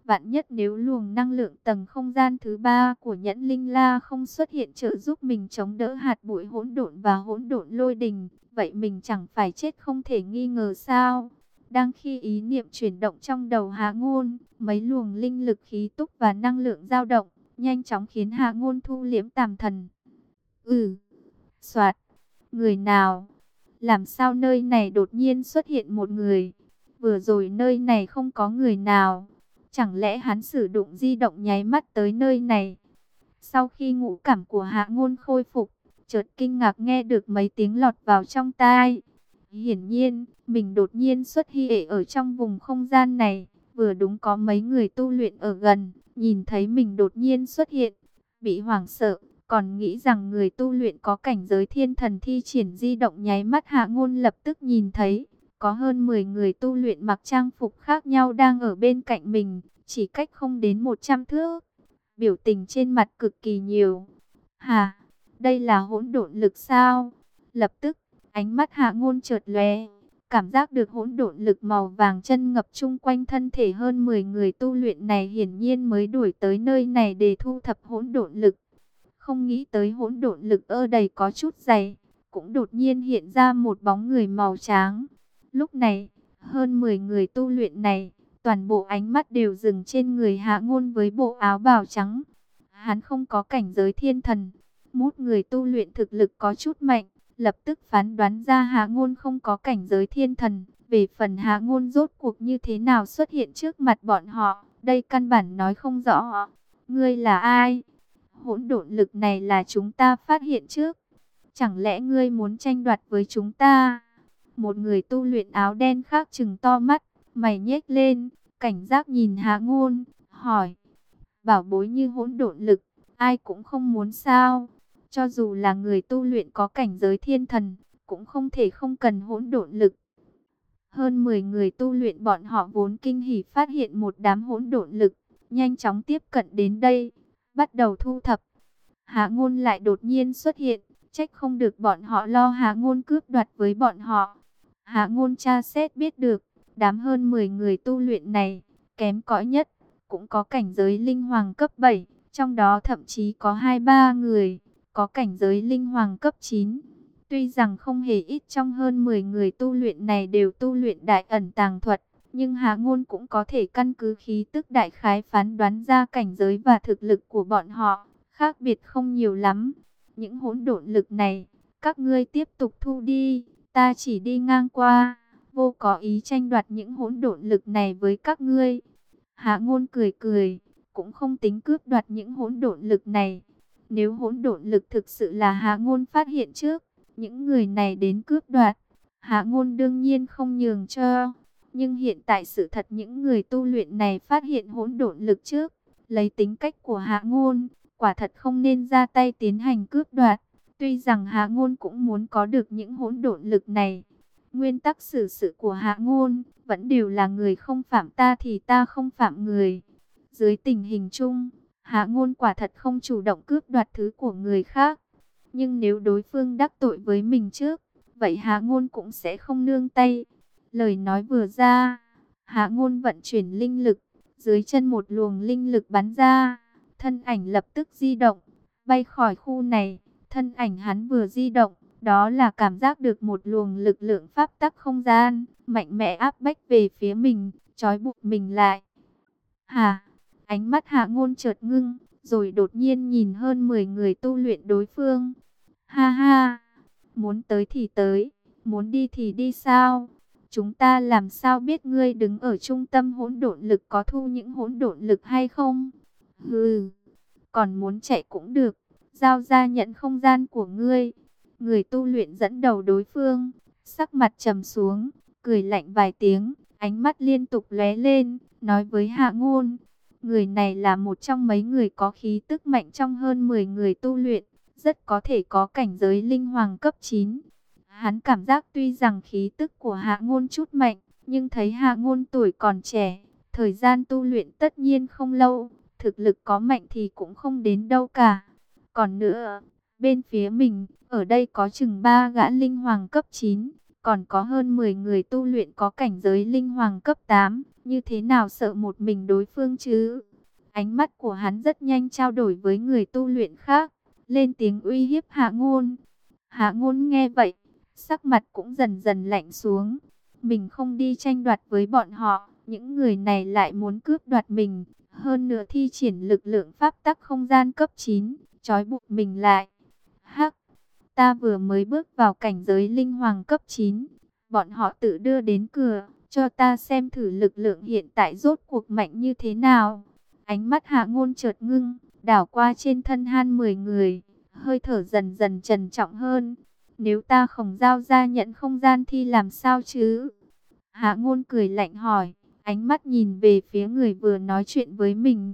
Speaker 1: Vạn nhất nếu luồng năng lượng tầng không gian thứ ba của Nhẫn Linh La không xuất hiện trợ giúp mình chống đỡ hạt bụi hỗn độn và hỗn độn lôi đình, vậy mình chẳng phải chết không thể nghi ngờ sao? Đang khi ý niệm chuyển động trong đầu Hạ Ngôn, mấy luồng linh lực khí túc và năng lượng dao động, nhanh chóng khiến Hạ Ngôn thu liễm tàm thần. Soạt, người nào? Làm sao nơi này đột nhiên xuất hiện một người? Vừa rồi nơi này không có người nào. Chẳng lẽ hắn sử dụng di động nháy mắt tới nơi này? Sau khi ngũ cảm của Hạ Ngôn khôi phục, chợt kinh ngạc nghe được mấy tiếng lọt vào trong tai. Hiển nhiên, mình đột nhiên xuất hiện ở trong vùng không gian này. Vừa đúng có mấy người tu luyện ở gần, nhìn thấy mình đột nhiên xuất hiện, bị hoảng sợ, còn nghĩ rằng người tu luyện có cảnh giới thiên thần thi triển di động nháy mắt. Hạ Ngôn lập tức nhìn thấy, có hơn 10 người tu luyện mặc trang phục khác nhau đang ở bên cạnh mình, chỉ cách không đến 100 thước. Biểu tình trên mặt cực kỳ nhiều. Hà, đây là hỗn độn lực sao? Lập tức, ánh mắt Hạ Ngôn chợt lóe, cảm giác được hỗn độn lực màu vàng chân ngập chung quanh thân thể hơn 10 người tu luyện này, hiển nhiên mới đuổi tới nơi này để thu thập hỗn độn lực. Không nghĩ tới hỗn độn lực ở đây có chút dày, cũng đột nhiên hiện ra một bóng người màu trắng. Lúc này, hơn 10 người tu luyện này, toàn bộ ánh mắt đều dừng trên người Hạ Ngôn với bộ áo bào trắng. Hắn không có cảnh giới thiên thần, một người tu luyện thực lực có chút mạnh, lập tức phán đoán ra Hạ Ngôn không có cảnh giới thiên thần. Về phần Hạ Ngôn rốt cuộc như thế nào xuất hiện trước mặt bọn họ, đây căn bản nói không rõ. Ngươi là ai? Hỗn độn lực này là chúng ta phát hiện trước. Chẳng lẽ ngươi muốn tranh đoạt với chúng ta? Một người tu luyện áo đen khác trừng to mắt, mày nhếch lên, cảnh giác nhìn Hạ Ngôn, hỏi. Bảo bối như hỗn độn lực, ai cũng không muốn sao? Cho dù là người tu luyện có cảnh giới thiên thần, cũng không thể không cần hỗn độn lực. Hơn 10 người tu luyện bọn họ vốn kinh hỉ phát hiện một đám hỗn độn lực, nhanh chóng tiếp cận đến đây, bắt đầu thu thập. Hạ Ngôn lại đột nhiên xuất hiện, trách không được bọn họ lo Hạ Ngôn cướp đoạt với bọn họ. Hạ Ngôn tra xét biết được, đám hơn 10 người tu luyện này, kém cỏi nhất, cũng có cảnh giới linh hoàng cấp 7, trong đó thậm chí có 2-3 người, có cảnh giới linh hoàng cấp 9. Tuy rằng không hề ít trong hơn 10 người tu luyện này đều tu luyện đại ẩn tàng thuật, nhưng Hạ Ngôn cũng có thể căn cứ khí tức đại khái phán đoán ra cảnh giới và thực lực của bọn họ, khác biệt không nhiều lắm. Những hỗn độn lực này, các ngươi tiếp tục thu đi, ta chỉ đi ngang qua, vô có ý tranh đoạt những hỗn độn lực này với các ngươi. Hạ Ngôn cười cười, cũng không tính cướp đoạt những hỗn độn lực này. Nếu hỗn độn lực thực sự là Hạ Ngôn phát hiện trước, những người này đến cướp đoạt, Hạ Ngôn đương nhiên không nhường cho. Nhưng hiện tại sự thật những người tu luyện này phát hiện hỗn độn lực trước, lấy tính cách của Hạ Ngôn, quả thật không nên ra tay tiến hành cướp đoạt. Tuy rằng Hạ Ngôn cũng muốn có được những hỗn độn lực này, nguyên tắc xử sự của Hạ Ngôn vẫn đều là người không phạm ta thì ta không phạm người. Dưới tình hình chung, Hạ Ngôn quả thật không chủ động cướp đoạt thứ của người khác. Nhưng nếu đối phương đắc tội với mình trước, vậy Hạ Ngôn cũng sẽ không nương tay. Lời nói vừa ra, Hạ Ngôn vận chuyển linh lực, dưới chân một luồng linh lực bắn ra, thân ảnh lập tức di động, bay khỏi khu này. Thân ảnh hắn vừa di động, đó là cảm giác được một luồng lực lượng pháp tắc không gian, mạnh mẽ áp bách về phía mình, trói buộc mình lại. Hà, ánh mắt Hạ Ngôn chợt ngưng, rồi đột nhiên nhìn hơn 10 người tu luyện đối phương. Ha ha, muốn tới thì tới, muốn đi thì đi sao? Chúng ta làm sao biết ngươi đứng ở trung tâm hỗn độn lực có thu những hỗn độn lực hay không? Hừ, còn muốn chạy cũng được, giao ra nhận không gian của ngươi. Người tu luyện dẫn đầu đối phương, sắc mặt trầm xuống, cười lạnh vài tiếng, ánh mắt liên tục lóe lên, nói với Hạ Ngôn. Người này là một trong mấy người có khí tức mạnh trong hơn 10 người tu luyện, rất có thể có cảnh giới linh hoàng cấp 9. Hắn cảm giác tuy rằng khí tức của Hạ Ngôn chút mạnh, nhưng thấy Hạ Ngôn tuổi còn trẻ, thời gian tu luyện tất nhiên không lâu, thực lực có mạnh thì cũng không đến đâu cả. Còn nữa, bên phía mình, ở đây có chừng 3 gã linh hoàng cấp 9, còn có hơn 10 người tu luyện có cảnh giới linh hoàng cấp 8, như thế nào sợ một mình đối phương chứ? Ánh mắt của hắn rất nhanh trao đổi với người tu luyện khác, lên tiếng uy hiếp Hạ Ngôn. Hạ Ngôn nghe vậy, sắc mặt cũng dần dần lạnh xuống. Mình không đi tranh đoạt với bọn họ, những người này lại muốn cướp đoạt mình, hơn nữa thi triển lực lượng pháp tắc không gian cấp 9, trói buộc mình lại. Hắc, ta vừa mới bước vào cảnh giới linh hoàng cấp 9, bọn họ tự đưa đến cửa, cho ta xem thử lực lượng hiện tại rốt cuộc mạnh như thế nào. Ánh mắt Hạ Ngôn chợt ngưng, đảo qua trên thân han 10 người, hơi thở dần dần trầm trọng hơn. Nếu ta không giao ra nhẫn không gian thì làm sao chứ? Hạ Ngôn cười lạnh hỏi, ánh mắt nhìn về phía người vừa nói chuyện với mình.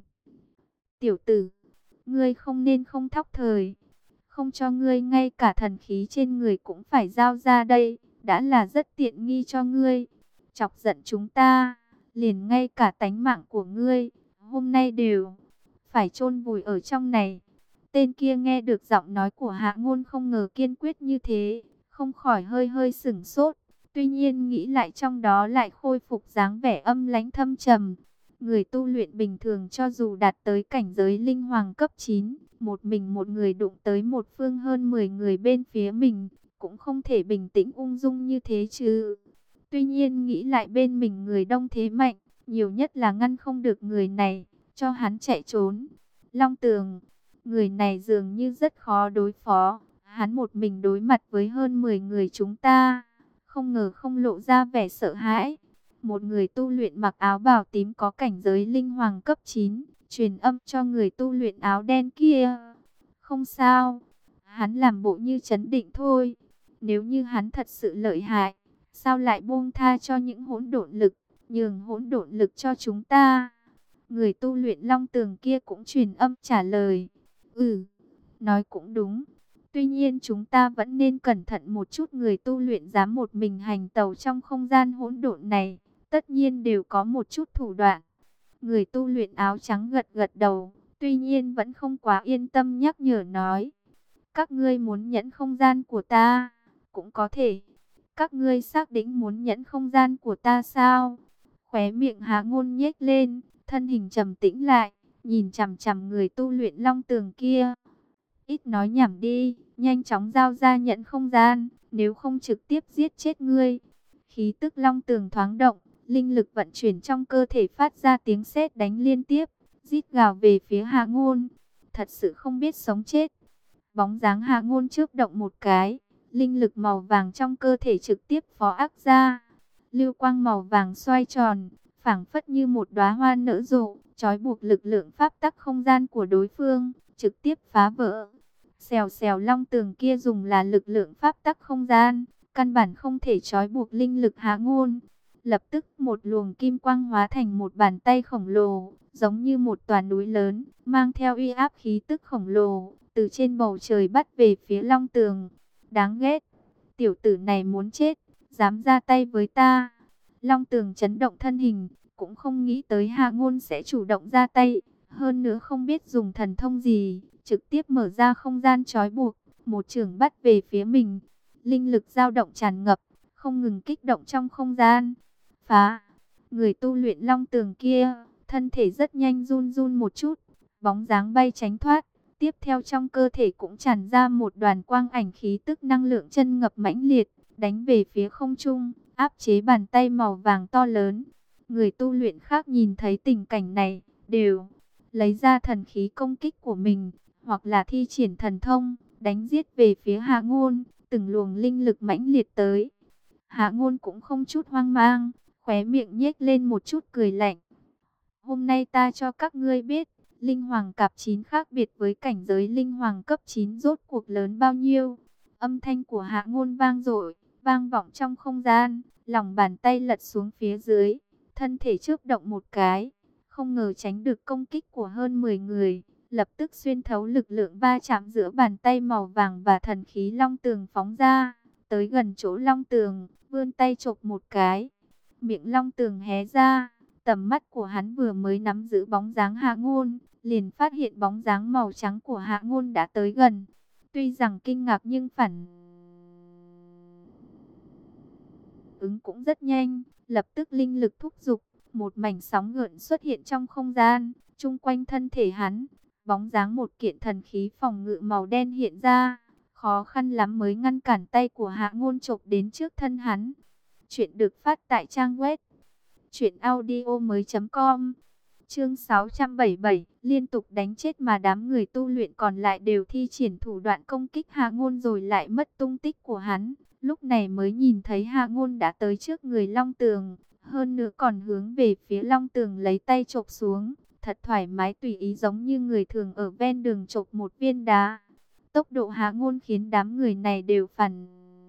Speaker 1: Tiểu tử, ngươi không nên không thóc thời. Không cho ngươi ngay cả thần khí trên người cũng phải giao ra đây, đã là rất tiện nghi cho ngươi. Chọc giận chúng ta, liền ngay cả tánh mạng của ngươi, hôm nay đều phải chôn vùi ở trong này. Tên kia nghe được giọng nói của Hạ Ngôn không ngờ kiên quyết như thế, không khỏi hơi hơi sửng sốt. Tuy nhiên nghĩ lại trong đó lại khôi phục dáng vẻ âm lãnh thâm trầm. Người tu luyện bình thường cho dù đạt tới cảnh giới linh hoàng cấp 9, một mình một người đụng tới một phương hơn 10 người bên phía mình, cũng không thể bình tĩnh ung dung như thế chứ. Tuy nhiên nghĩ lại bên mình người đông thế mạnh, nhiều nhất là ngăn không được người này, cho hắn chạy trốn. Long Tường, người này dường như rất khó đối phó, hắn một mình đối mặt với hơn 10 người chúng ta, không ngờ không lộ ra vẻ sợ hãi. Một người tu luyện mặc áo bào tím có cảnh giới linh hoàng cấp 9, truyền âm cho người tu luyện áo đen kia. Không sao, hắn làm bộ như trấn định thôi. Nếu như hắn thật sự lợi hại, sao lại buông tha cho những hỗn độn lực, nhường hỗn độn lực cho chúng ta? Người tu luyện Long Tường kia cũng truyền âm trả lời. Ừ, nói cũng đúng. Tuy nhiên chúng ta vẫn nên cẩn thận một chút, người tu luyện dám một mình hành tẩu trong không gian hỗn độn này, tất nhiên đều có một chút thủ đoạn. Người tu luyện áo trắng gật gật đầu, tuy nhiên vẫn không quá yên tâm nhắc nhở nói. Các ngươi muốn nhẫn không gian của ta, cũng có thể. Các ngươi xác định muốn nhẫn không gian của ta sao? Khóe miệng Hạ Ngôn nhếch lên, thân hình trầm tĩnh lại, nhìn chằm chằm người tu luyện Long Tường kia. Ít nói nhảm đi, nhanh chóng giao ra nhẫn không gian, nếu không trực tiếp giết chết ngươi. Khí tức Long Tường thoáng động, linh lực vận chuyển trong cơ thể phát ra tiếng sét đánh liên tiếp, rít gào về phía Hạ Ngôn. Thật sự không biết sống chết. Bóng dáng Hạ Ngôn chớp động một cái, linh lực màu vàng trong cơ thể trực tiếp phó ác ra. Lưu quang màu vàng xoay tròn, phảng phất như một đóa hoa nở rộ, trói buộc lực lượng pháp tắc không gian của đối phương, trực tiếp phá vỡ. Xèo xèo, Long Tường kia dùng là lực lượng pháp tắc không gian, căn bản không thể trói buộc linh lực Hạ Ngôn. Lập tức một luồng kim quang hóa thành một bàn tay khổng lồ, giống như một tòa núi lớn, mang theo uy áp khí tức khổng lồ, từ trên bầu trời bắt về phía Long Tường. Đáng ghét, tiểu tử này muốn chết, dám ra tay với ta. Long Tường chấn động thân hình, cũng không nghĩ tới Hạ Ngôn sẽ chủ động ra tay, hơn nữa không biết dùng thần thông gì, trực tiếp mở ra không gian trói buộc, một chưởng bắt về phía mình. Linh lực dao động tràn ngập, không ngừng kích động trong không gian. Phá! Người tu luyện Long Tường kia, thân thể rất nhanh run run một chút, bóng dáng bay tránh thoát. Tiếp theo trong cơ thể cũng tràn ra một đoàn quang ảnh khí tức năng lượng chân ngập mãnh liệt, đánh về phía không trung, áp chế bàn tay màu vàng to lớn. Người tu luyện khác nhìn thấy tình cảnh này, đều lấy ra thần khí công kích của mình, hoặc là thi triển thần thông, đánh giết về phía Hạ Ngôn, từng luồng linh lực mãnh liệt tới. Hạ Ngôn cũng không chút hoang mang, khóe miệng nhếch lên một chút cười lạnh. Hôm nay ta cho các ngươi biết, linh hoàng cấp 9 khác biệt với cảnh giới linh hoàng cấp 9 rốt cuộc lớn bao nhiêu. Âm thanh của Hạ Ngôn vang dội, vang vọng trong không gian, lòng bàn tay lật xuống phía dưới, thân thể chớp động một cái, không ngờ tránh được công kích của hơn 10 người, lập tức xuyên thấu lực lượng va chạm giữa bàn tay màu vàng và thần khí Long Tường phóng ra, tới gần chỗ Long Tường, vươn tay chộp một cái, miệng Long Tường hé ra. Tầm mắt của hắn vừa mới nắm giữ bóng dáng Hạ Ngôn, liền phát hiện bóng dáng màu trắng của Hạ Ngôn đã tới gần. Tuy rằng kinh ngạc nhưng phản ứng cũng rất nhanh, lập tức linh lực thúc giục, một mảnh sóng gợn xuất hiện trong không gian, chung quanh thân thể hắn, bóng dáng một kiện thần khí phòng ngự màu đen hiện ra, khó khăn lắm mới ngăn cản tay của Hạ Ngôn chộp đến trước thân hắn. Chuyện được phát tại trang web truyệnaudiomoi.com. Chương 677, liên tục đánh chết mà đám người tu luyện còn lại đều thi triển thủ đoạn công kích Hạ Ngôn rồi lại mất tung tích của hắn. Lúc này mới nhìn thấy Hạ Ngôn đã tới trước người Long Tường, hơn nữa còn hướng về phía Long Tường lấy tay chộp xuống, thật thoải mái tùy ý giống như người thường ở ven đường chộp một viên đá. Tốc độ Hạ Ngôn khiến đám người này đều phản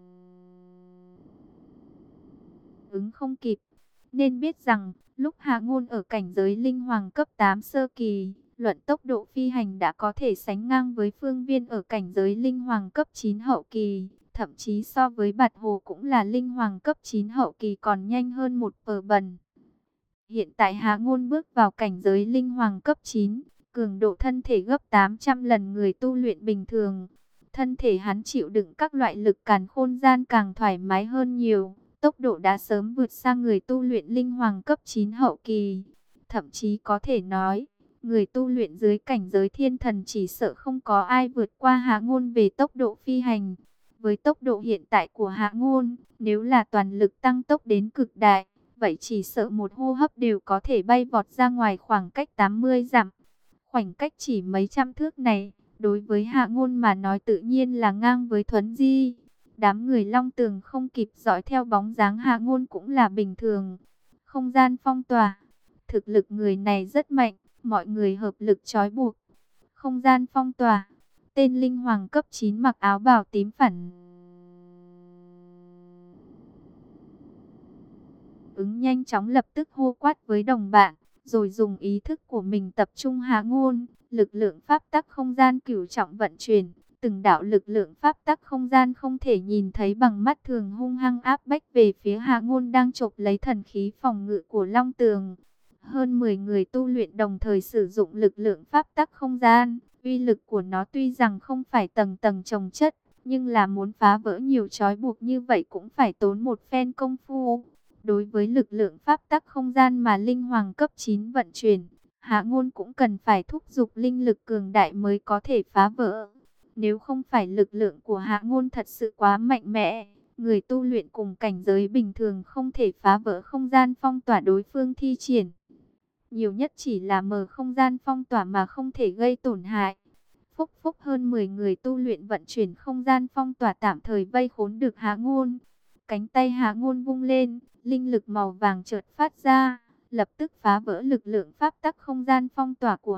Speaker 1: ứng không kịp. Nên biết rằng, lúc Hạ Ngôn ở cảnh giới linh hoàng cấp 8 sơ kỳ, luận tốc độ phi hành đã có thể sánh ngang với Phương Viên ở cảnh giới linh hoàng cấp 9 hậu kỳ, thậm chí so với Bạt Hồ cũng là linh hoàng cấp 9 hậu kỳ còn nhanh hơn một bần. Hiện tại Hạ Ngôn bước vào cảnh giới linh hoàng cấp 9, cường độ thân thể gấp 800 lần người tu luyện bình thường. Thân thể hắn chịu đựng các loại lực càn khôn gian càng thoải mái hơn nhiều. Tốc độ đã sớm vượt xa người tu luyện linh hoàng cấp 9 hậu kỳ. Thậm chí có thể nói, người tu luyện dưới cảnh giới thiên thần chỉ sợ không có ai vượt qua Hạ Ngôn về tốc độ phi hành. Với tốc độ hiện tại của Hạ Ngôn, nếu là toàn lực tăng tốc đến cực đại, vậy chỉ sợ một hô hấp đều có thể bay vọt ra ngoài khoảng cách 80 dặm. Khoảnh cách chỉ mấy trăm thước này, đối với Hạ Ngôn mà nói tự nhiên là ngang với thuấn di. Đám người Long Tường không kịp dõi theo bóng dáng Hạ Ngôn cũng là bình thường. Không gian phong tỏa, thực lực người này rất mạnh, mọi người hợp lực trói buộc. Không gian phong tỏa, tên linh hoàng cấp 9 mặc áo bào tím phản ứng nhanh chóng lập tức hô quát với đồng bạn, rồi dùng ý thức của mình tập trung Hạ Ngôn, lực lượng pháp tắc không gian cửu trọng vận chuyển, từng đạo lực lượng pháp tắc không gian không thể nhìn thấy bằng mắt thường hung hăng áp bách về phía Hạ Ngôn đang chộp lấy thần khí phòng ngự của Long Tường. Hơn 10 người tu luyện đồng thời sử dụng lực lượng pháp tắc không gian, uy lực của nó tuy rằng không phải tầng tầng chồng chất, nhưng là muốn phá vỡ nhiều trói buộc như vậy cũng phải tốn một phen công phu. Đối với lực lượng pháp tắc không gian mà linh hoàng cấp 9 vận chuyển, Hạ Ngôn cũng cần phải thúc giục linh lực cường đại mới có thể phá vỡ. Nếu không phải lực lượng của Hạ Ngôn thật sự quá mạnh mẽ, người tu luyện cùng cảnh giới bình thường không thể phá vỡ không gian phong tỏa đối phương thi triển. Nhiều nhất chỉ là mở không gian phong tỏa mà không thể gây tổn hại. Phúc phúc hơn 10 người tu luyện vận chuyển không gian phong tỏa tạm thời vây khốn được Hạ Ngôn. Cánh tay Hạ Ngôn vung lên, linh lực màu vàng chợt phát ra, lập tức phá vỡ lực lượng pháp tắc không gian phong tỏa của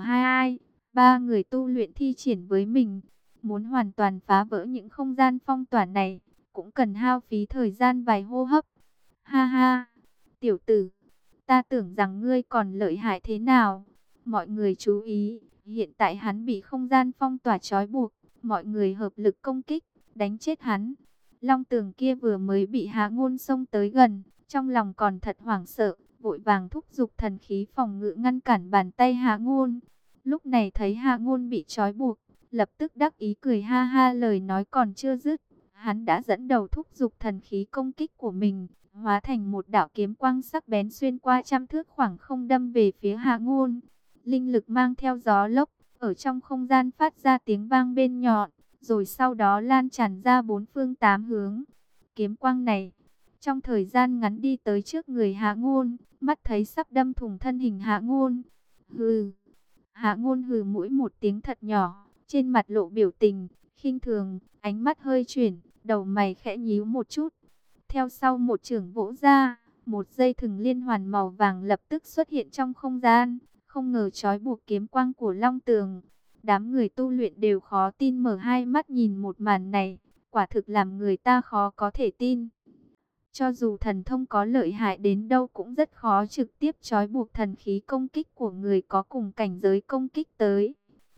Speaker 1: ba người tu luyện thi triển với mình. Muốn hoàn toàn phá vỡ những không gian phong tỏa này, cũng cần hao phí thời gian vài hô hấp. Ha ha, tiểu tử, ta tưởng rằng ngươi còn lợi hại thế nào. Mọi người chú ý, hiện tại hắn bị không gian phong tỏa trói buộc, mọi người hợp lực công kích, đánh chết hắn. Long Tường kia vừa mới bị Hạ Ngôn xông tới gần, trong lòng còn thật hoảng sợ, vội vàng thúc giục thần khí phòng ngự ngăn cản bàn tay Hạ Ngôn. Lúc này thấy Hạ Ngôn bị trói buộc, lập tức đắc ý cười ha ha, lời nói còn chưa dứt, hắn đã dẫn đầu thúc giục thần khí công kích của mình, hóa thành một đạo kiếm quang sắc bén xuyên qua trăm thước khoảng không đâm về phía Hạ Ngôn. Linh lực mang theo gió lốc, ở trong không gian phát ra tiếng vang bên nhọn, rồi sau đó lan tràn ra bốn phương tám hướng. Kiếm quang này, trong thời gian ngắn đi tới trước người Hạ Ngôn, mắt thấy sắp đâm thủng thân hình Hạ Ngôn. Hừ. Hạ Ngôn hừ mũi một tiếng thật nhỏ, trên mặt lộ biểu tình khinh thường, ánh mắt hơi chuyển, đầu mày khẽ nhíu một chút. Theo sau một chưởng vỗ ra, một dây thừng liên hoàn màu vàng lập tức xuất hiện trong không gian, không ngờ trói buộc kiếm quang của Long Tường. Đám người tu luyện đều khó tin mở hai mắt nhìn một màn này, quả thực làm người ta khó có thể tin. Cho dù thần thông có lợi hại đến đâu cũng rất khó trực tiếp trói buộc thần khí công kích của người có cùng cảnh giới công kích tới.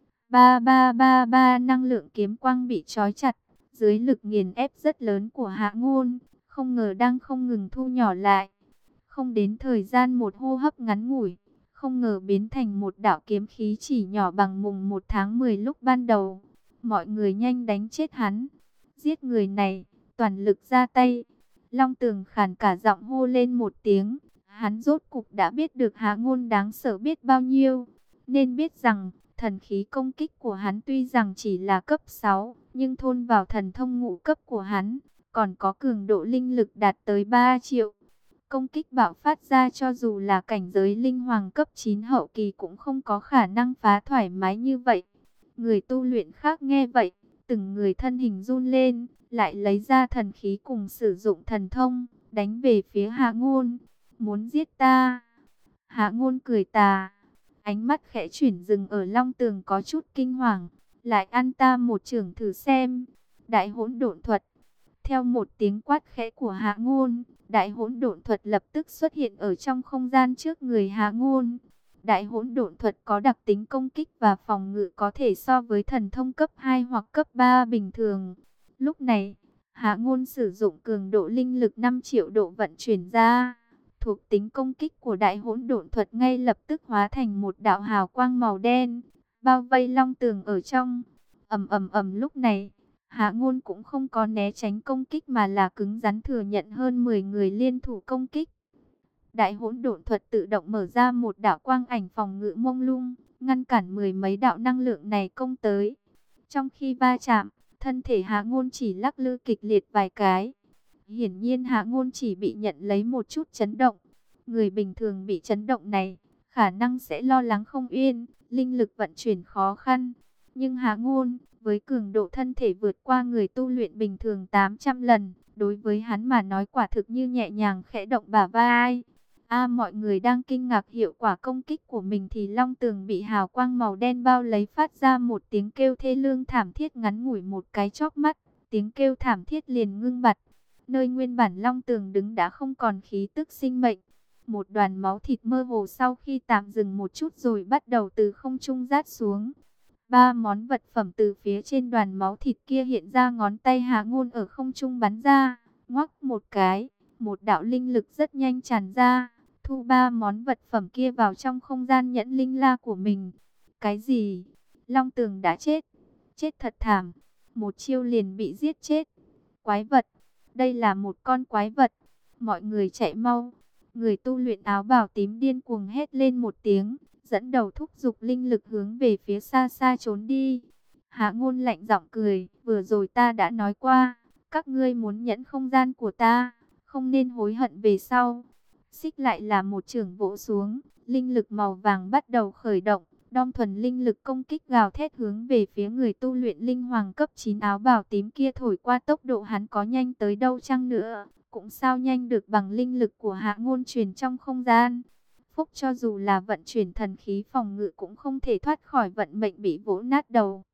Speaker 1: Ba năng lượng kiếm quang bị trói chặt, dưới lực nghiền ép rất lớn của Hạ Ngôn, không ngờ đang không ngừng thu nhỏ lại. Không đến thời gian một hô hấp ngắn ngủi, không ngờ biến thành một đạo kiếm khí chỉ nhỏ bằng mùng 1 tháng 10 lúc ban đầu. Mọi người nhanh đánh chết hắn, giết người này, toàn lực ra tay. Long Tường khàn cả giọng hô lên một tiếng. Hắn rốt cục đã biết được Hạ Ngôn đáng sợ biết bao nhiêu. Nên biết rằng, thần khí công kích của hắn tuy rằng chỉ là cấp 6, nhưng thôn vào thần thông ngũ cấp của hắn, còn có cường độ linh lực đạt tới 3 triệu. Công kích bạo phát ra cho dù là cảnh giới linh hoàng cấp 9 hậu kỳ cũng không có khả năng phá thoải mái như vậy. Người tu luyện khác nghe vậy, từng người thân hình run lên, lại lấy ra thần khí cùng sử dụng thần thông, đánh về phía Hạ Ngôn. Muốn giết ta? Hạ Ngôn cười tà, ánh mắt khẽ chuyển dừng ở Long Tường có chút kinh hoàng, lại ăn ta một chưởng thử xem. Đại hỗn độn thuật. Theo một tiếng quát khẽ của Hạ Ngôn, đại hỗn độn thuật lập tức xuất hiện ở trong không gian trước người Hạ Ngôn. Đại hỗn độn thuật có đặc tính công kích và phòng ngự có thể so với thần thông cấp 2 hoặc cấp 3 bình thường. Lúc này, Hạ Ngôn sử dụng cường độ linh lực 5 triệu độ vận chuyển ra. Thuộc tính công kích của đại hỗn độn thuật ngay lập tức hóa thành một đạo hào quang màu đen, bao vây Long Tường ở trong. Ầm ầm ầm, lúc này, Hạ Ngôn cũng không có né tránh công kích mà là cứng rắn thừa nhận hơn 10 người liên thủ công kích. Đại hỗn độn thuật tự động mở ra một đạo quang ảnh phòng ngự mông lung, ngăn cản mười mấy đạo năng lượng này công tới. Trong khi va chạm, thân thể Hạ Ngôn chỉ lắc lư kịch liệt vài cái. Hiển nhiên Hạ Ngôn chỉ bị nhận lấy một chút chấn động. Người bình thường bị chấn động này, khả năng sẽ lo lắng không yên, linh lực vận chuyển khó khăn. Nhưng Hạ Ngôn, với cường độ thân thể vượt qua người tu luyện bình thường 800 lần, đối với hắn mà nói quả thực như nhẹ nhàng khẽ động bả vai. Mọi người đang kinh ngạc hiệu quả công kích của mình thì Long Tường bị hào quang màu đen bao lấy, phát ra một tiếng kêu thê lương thảm thiết, ngắn ngủi một cái chớp mắt, tiếng kêu thảm thiết liền ngưng bặt. Nơi nguyên bản Long Tường đứng đã không còn khí tức sinh mệnh. Một đoàn máu thịt mơ hồ sau khi tạm dừng một chút rồi bắt đầu từ không trung rát xuống. 3 món vật phẩm từ phía trên đoàn máu thịt kia hiện ra, ngón tay Hạ Ngôn ở không trung bắn ra, ngoắc một cái, một đạo linh lực rất nhanh tràn ra, thu 3 món vật phẩm kia vào trong không gian nhẫn linh la của mình. Cái gì? Long Tường đã chết? Chết thật thảm, một chiêu liền bị giết chết. Quái vật, đây là một con quái vật. Mọi người chạy mau. Người tu luyện áo bào tím điên cuồng hét lên một tiếng, dẫn đầu thúc giục linh lực hướng về phía xa xa trốn đi. Hạ Ngôn lạnh giọng cười, vừa rồi ta đã nói qua, các ngươi muốn nhẫn không gian của ta, không nên hối hận về sau. Xích lại là một chưởng vỗ xuống, linh lực màu vàng bắt đầu khởi động, đom thuần linh lực công kích gào thét hướng về phía người tu luyện linh hoàng cấp 9 áo bào tím kia. Thổi qua, tốc độ hắn có nhanh tới đâu chăng nữa, cũng sao nhanh được bằng linh lực của Hạ Ngôn truyền trong không gian. Phúc, cho dù là vận chuyển thần khí phòng ngự cũng không thể thoát khỏi vận mệnh bị vỗ nát đầu.